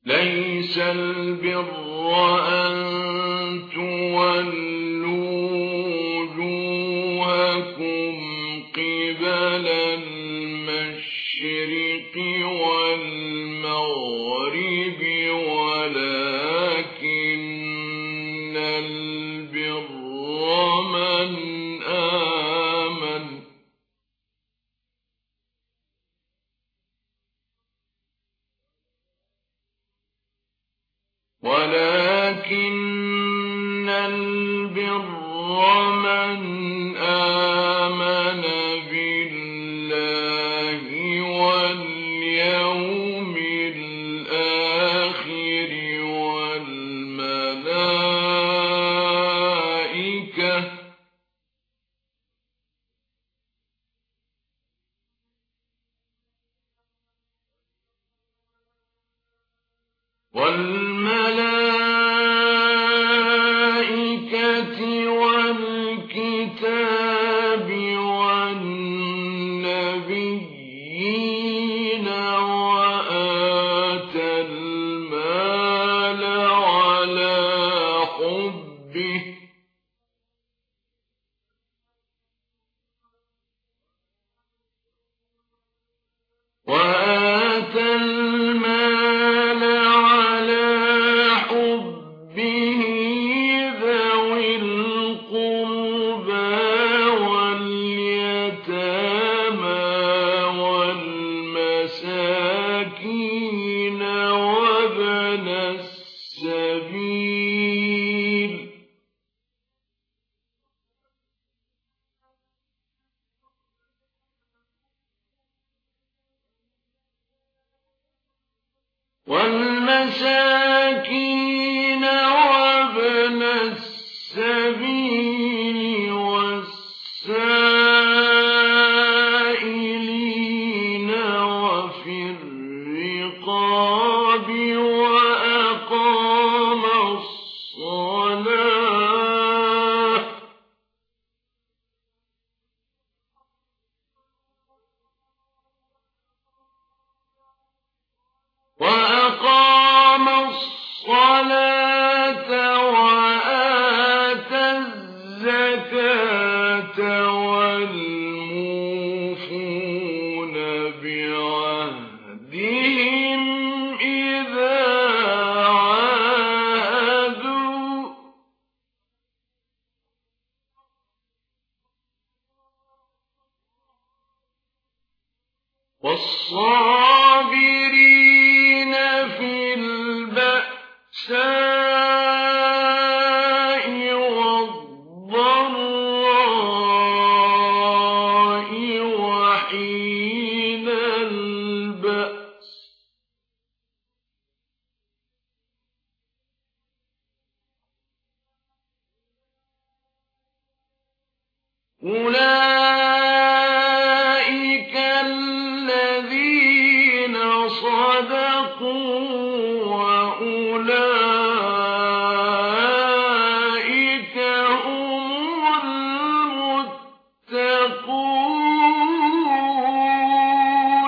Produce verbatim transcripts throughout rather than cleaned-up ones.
ليس البر أن تولوا وجوهكم قبل المشرق والمغرب ولكن البر من آمن ولكن البر من آمن بالله واليوم الآخر والملائكة والملائكة والكتاب والنبيين وآتى المال على حبه وآتى المال على حبه ذوي القربى واليتامى والمساكين وابن السبيل والمساكين وابن السبيل والسائلين وفي الرقاب وأقام الصلاة وأقام الصلاة وآتى الزكاة والموفون بعهدهم إذا عاهدوا والصابرين في البأساء والضراء وحين البأس أولئك الذين صدقوا وأولئك هم المتقون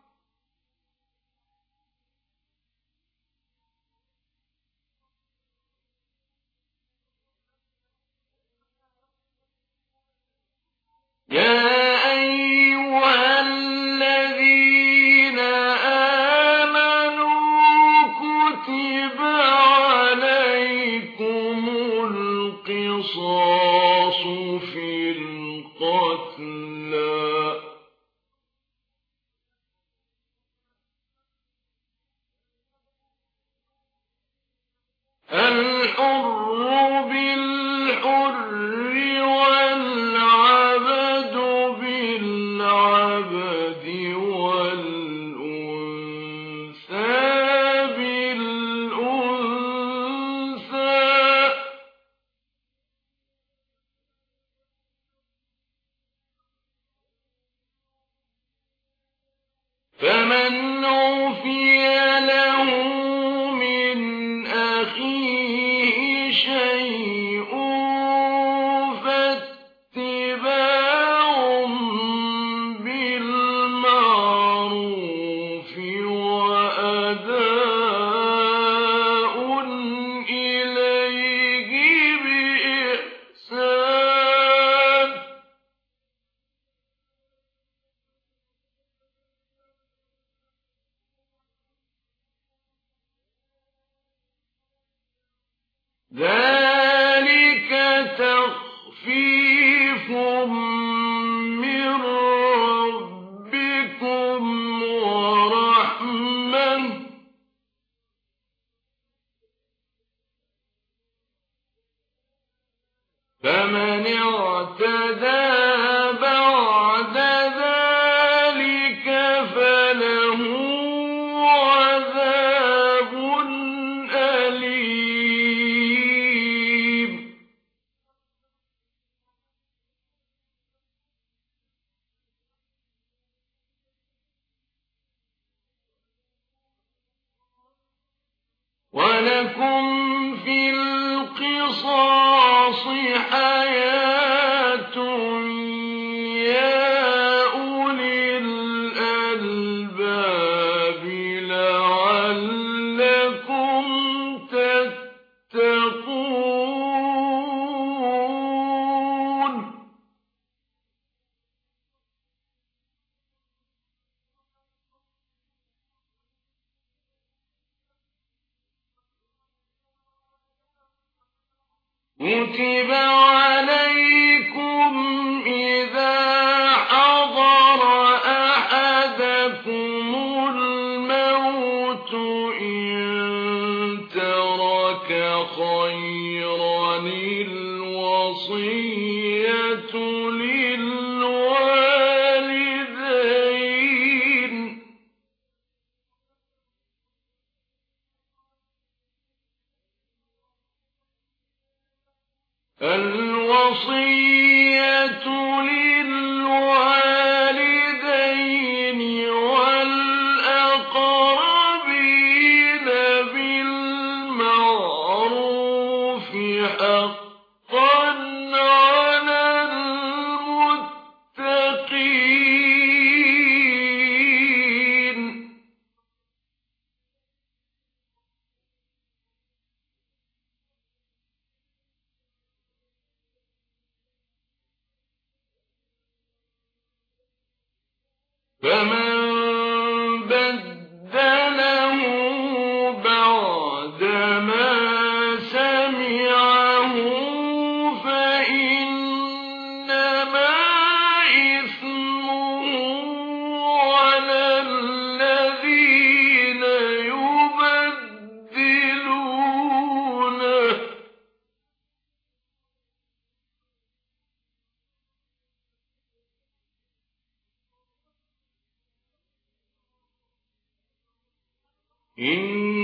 يا أيها الذين آمنوا كتب عليكم القصاص في القتلى الحر بالحر والعبد بالعبد والأنثى بالأنثى فمن عفي له من أخيه شيء ذلك تخفيف من ربكم ورحمة فمن اعتدى بعد ذلك فله عذاب أليم. ولكم في القصاص حياة يا أولي الألباب لعلكم تتقون. كتب عليكم إذا حضر أحدكم الموت إن ترك خيرا الوصية للوالدين الوصية للوالدين والأقربين بالمعروف حقا على المتقين. فمن بدله بعدما سمعه فإنما إثمه على الذين يبدلونه إن